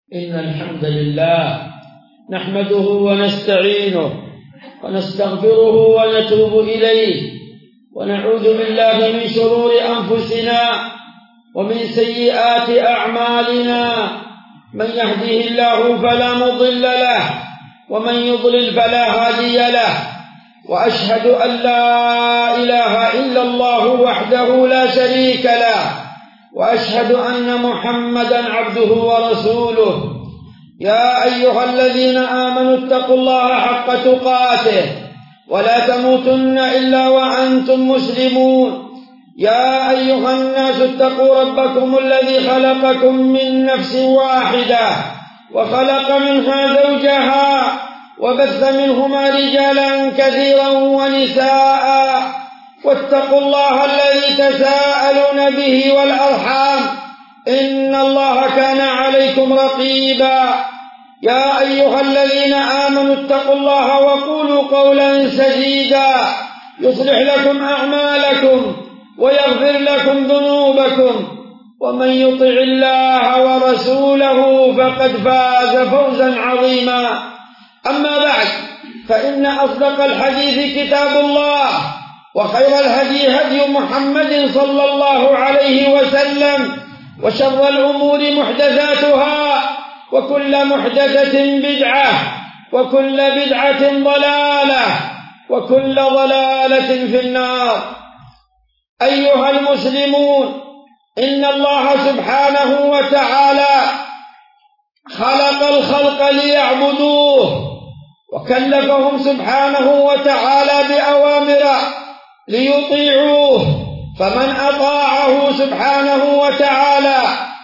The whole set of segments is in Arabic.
إن الحمد لله نحمده ونستعينه ونستغفره ونتوب إليه ونعوذ بالله من شرور أنفسنا ومن سيئات أعمالنا. من يهده الله فلا مضل له ومن يضلل فلا هادي له، وأشهد أن لا إله إلا الله وحده لا شريك له، وأشهد أن محمدا عبده ورسوله. يا أيها الذين آمنوا اتقوا الله حق تقاته ولا تموتن إلا وأنتم مسلمون. يا أيها الناس اتقوا ربكم الذي خلقكم من نفس واحدة وخلق منها زوجها وبث منهما رجالا كثيرا ونساء، واتقوا الله الذي تساءلون به والأرحام إن الله كان عليكم رقيبا. يا أيها الذين آمنوا اتقوا الله وقولوا قولا سديدا يصلح لكم أعمالكم ويغفر لكم ذنوبكم، ومن يطع الله ورسوله فقد فاز فوزا عظيما. أما بعد، فإن أصدق الحديث كتاب الله، وخير الهدي هدي محمد صلى الله عليه وسلم، وشر الأمور محدثاتها، وكل محدثة بدعة، وكل بدعة ضلالة، وكل ضلالة في النار. أيها المسلمون، إن الله سبحانه وتعالى خلق الخلق ليعبدوه، وكلفهم سبحانه وتعالى بأوامر ليطيعوه، فمن أطاعه سبحانه وتعالى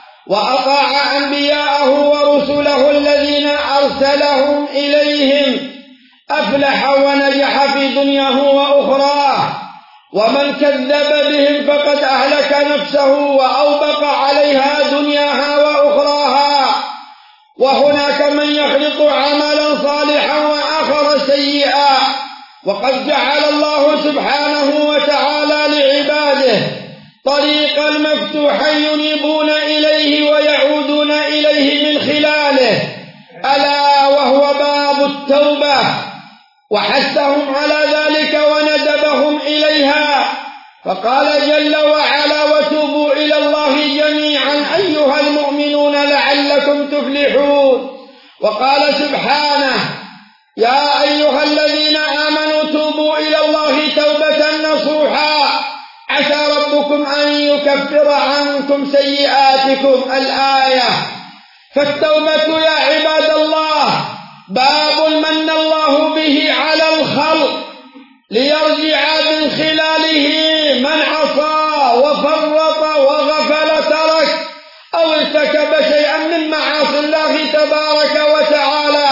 وأطاع أنبياءه ورسله الذين أرسلهم إليهم أفلح ونجح في دنياه وأخراه، ومن كذب بهم فقد أهلك نفسه وأوبق عليها دنياها وأخراها. وهناك من يخلط عملا صالحا وآخر سيئا، وقد جعل الله سبحانه وتعالى لعباده طريقا مفتوحا ينيبون إليه ويعودون إليه من خلاله، ألا وهو باب التوبة، وحثهم على ذلك وندبهم إليها، فقال جل وعلا: وتوبوا إلى الله جميعا أيها المؤمنون لعلكم تفلحون. وقال سبحانه: يا أيها الذين آمنوا توبوا إلى الله توبة نصوحا عسى ربكم أن يكفر عنكم سيئاتكم. الآية. فالتوبة يا عباد الله باب من الله به على الخلق ليرجع من خلاله من عصى وفرط وغفل ترك أو ارتكب شيئا من معاصي الله تبارك وتعالى،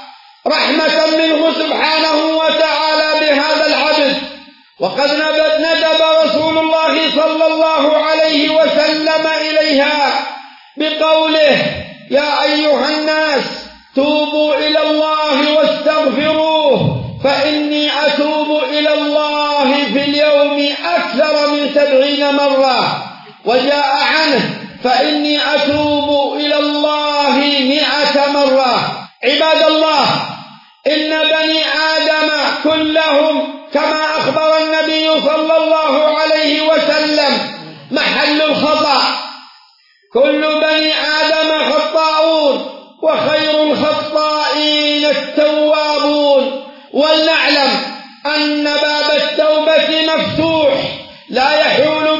رحمة منه سبحانه وتعالى بهذا العبد. وقد ندب رسول الله صلى الله عليه وسلم إليها بقوله: يا أيها الناس توبوا إلى الله واستغفروه فإني أتوب إلى الله في اليوم أكثر من 70 مرة. وجاء عنه: فإني أتوب إلى الله 100 مرة. عباد الله، إن بني آدم كلهم كما أخبر النبي صلى الله عليه وسلم محل الخطأ. كل بني آدم خطاؤون، وخير الخطائين التوابون. ولنعلم أن باب التوبة مفتوح، لا يحول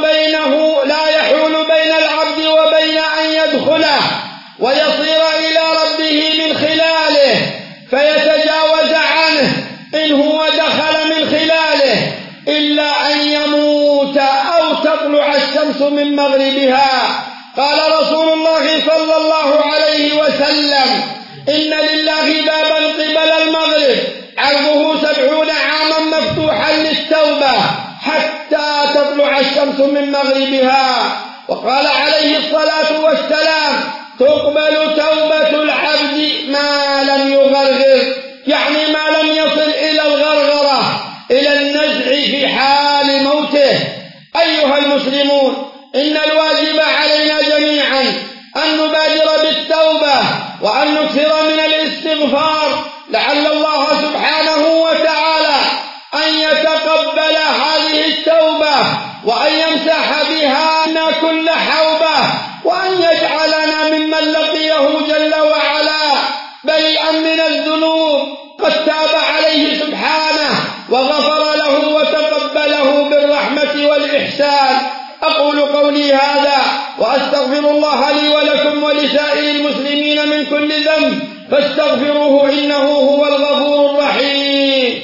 بين العبد وبين أن يدخله ويصير إلى ربه من خلاله فيتجاوز عنه إن هو دخل من خلاله، إلا أن يموت أو تطلع الشمس من مغربها. قال رسول الله صلى الله عليه وسلم: إن لله بابا قبل المغرب عرضه 70 عاما مفتوحا للتوبة حتى تطلع الشمس من مغربها. وقال عليه الصلاة والسلام: تقبل توبة العبد ما لم يغرغر، يعني ما لم يصل إلى الغرغرة، إلى النزع في حال موته. أيها المسلمون، إن الواجب علينا جميعا أن نبادر بالتوبة وأن نكثر من الاستغفار لعل الله سبحانه وتعالى أن يتقبل هذه التوبة وأن يمسح بها كل حوبة وأن يجعلنا ممن لقيه جل وعلا بريئا من الذنوب قد تاب عليه سبحانه وغفر له وتقبله بالرحمة والإحسان. أقول قولي هذا وأستغفر الله لي ولكم ولسائر المسلمين من كل ذنب فاستغفروه إنه هو الغفور الرحيم.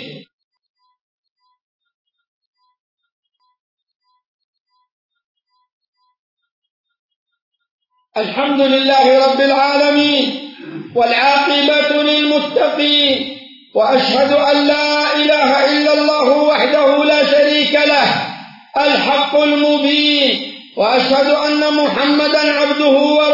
الحمد لله رب العالمين والعاقبة للمتقين، وأشهد أن لا إله إلا الله وحده لا شريك له الحق المبين، وأشهد أن محمدا عبده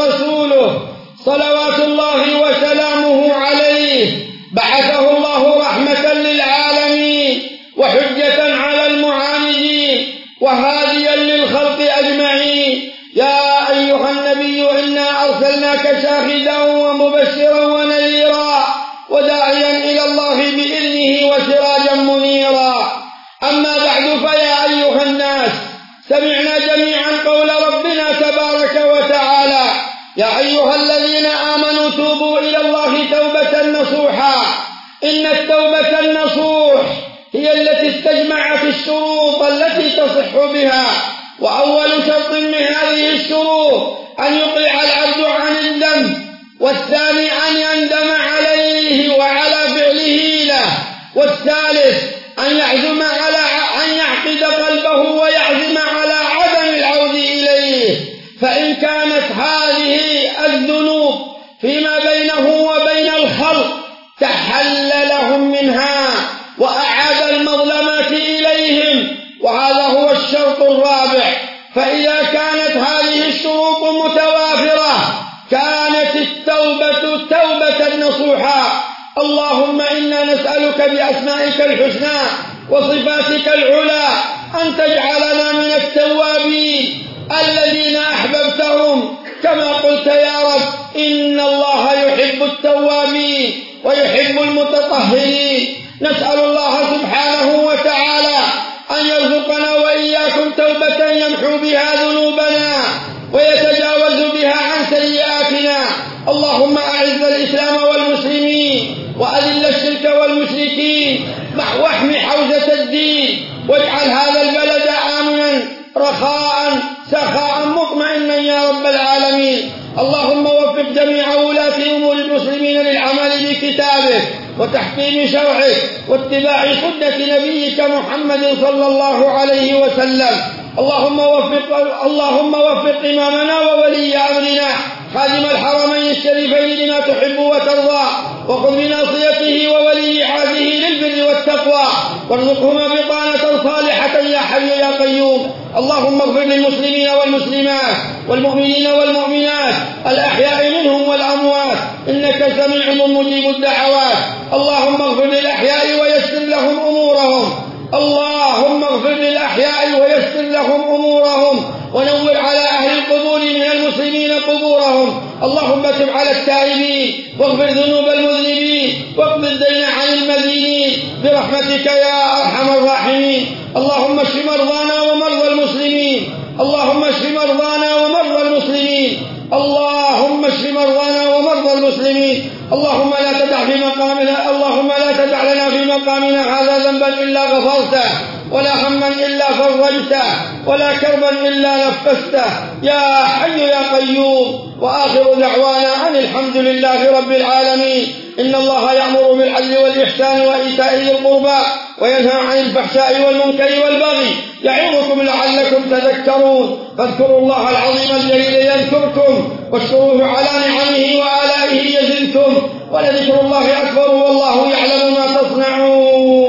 ورسوله صلوات الله وسلامه عليه، بعثه الله رحمة للعالمين وحجة على المعاندين وهاديا للخلق أجمعين. يا أيها النبي إنا أرسلناك شاهدا ومبشرا ونذيرا وداعيا إلى الله بإذنه وسراجا منيرا. أما بعد، فيا أيها الناس، سمعنا جميعا قول ربنا تبارك وتعالى: يا أيها الذين آمنوا توبوا إلى الله توبة نصوحا. إن التوبة النصوح هي التي استجمعت الشروط التي تصح بها، وأول شرط من هذه الشروط أن يقلع العبد عن الذنب، والثاني أن يندم عليه وعلى فعله له، والثالث أن يعزم على أن يعقد قلبه ويعزم على عدم العود إليه. فإن كانت هذه الذنوب فيما بينه وبين الخلق تحل لهم منها وأعاد المظلمات إليهم، وهذا هو الشرط الرابع. فإذا كانت هذه الشروط متوافرة كانت التوبة توبة نصوحا. اللهم إنا نسألك بأسمائك الحسنى وصفاتك العلى أن تجعلنا من التوابين الذين أحببتهم، كما قلت يا رب: إن الله يحب التوابين ويحب المتطهرين. نسأل الله سبحانه وتعالى أن يرزقنا وإياكم توبة يمحو بها ذنوبنا ويتجاوز بها عن سيئاتنا. اللهم أعز الإسلام والمسلمين وأذل الشرك والمشركين واحم حوزة الدين، واجعل هذا البلد آمنا رخاء سخاء مطمئنا يا رب العالمين. اللهم وفق جميع ولاة أمور المسلمين للعمل بكتابه وتحكيم شرعه واتباع سنة نبيك محمد صلى الله عليه وسلم. اللهم وفق إمامنا وولي أمرنا خادم الحرمين الشريفين لما تحب وترضى، وخذ بناصيته وولي عهده للبر والتقوى، وارزقهما بطانة صالحة يا حي يا قيوم. اللهم اغفر للمسلمين والمسلمات والمؤمنين والمؤمنات الأحياء منهم والأموات، إنك سميع مجيب الدعوات. اللهم اغفر للأحياء ويسر لهم أمورهم. اللهم اغفر للأحياء ويسر لهم أمورهم، ونور على أهل القبور من المسلمين قبورهم. اللهم تب على التائبين واغفر ذنوب المذنبين واقض الدين عن المدينين برحمتك يا أرحم الراحمين. اللهم اشف مرضانا ومرضى المسلمين. اللهم اشف مرضانا ومرضى المسلمين. اللهم اشف مرضانا ومرضى المسلمين. اللهم لا تدع لنا في مقامنا هذا ذنبا إلا غفرته، ولا هما إلا فرجته، ولا كربا إلا نفسته يا حي يا قيوم. وآخر دعوانا أن الحمد لله رب العالمين. إن الله يأمر بالعدل والإحسان وإيتاء ذي القربى وينهى عن الفحشاء والمنكر والبغي يعظكم لعلكم تذكرون. فاذكروا الله العظيم الجليل يذكركم، واشكروه على نعمه وآلائه يزدكم، ولذكر الله أكبر والله يعلم ما تصنعون.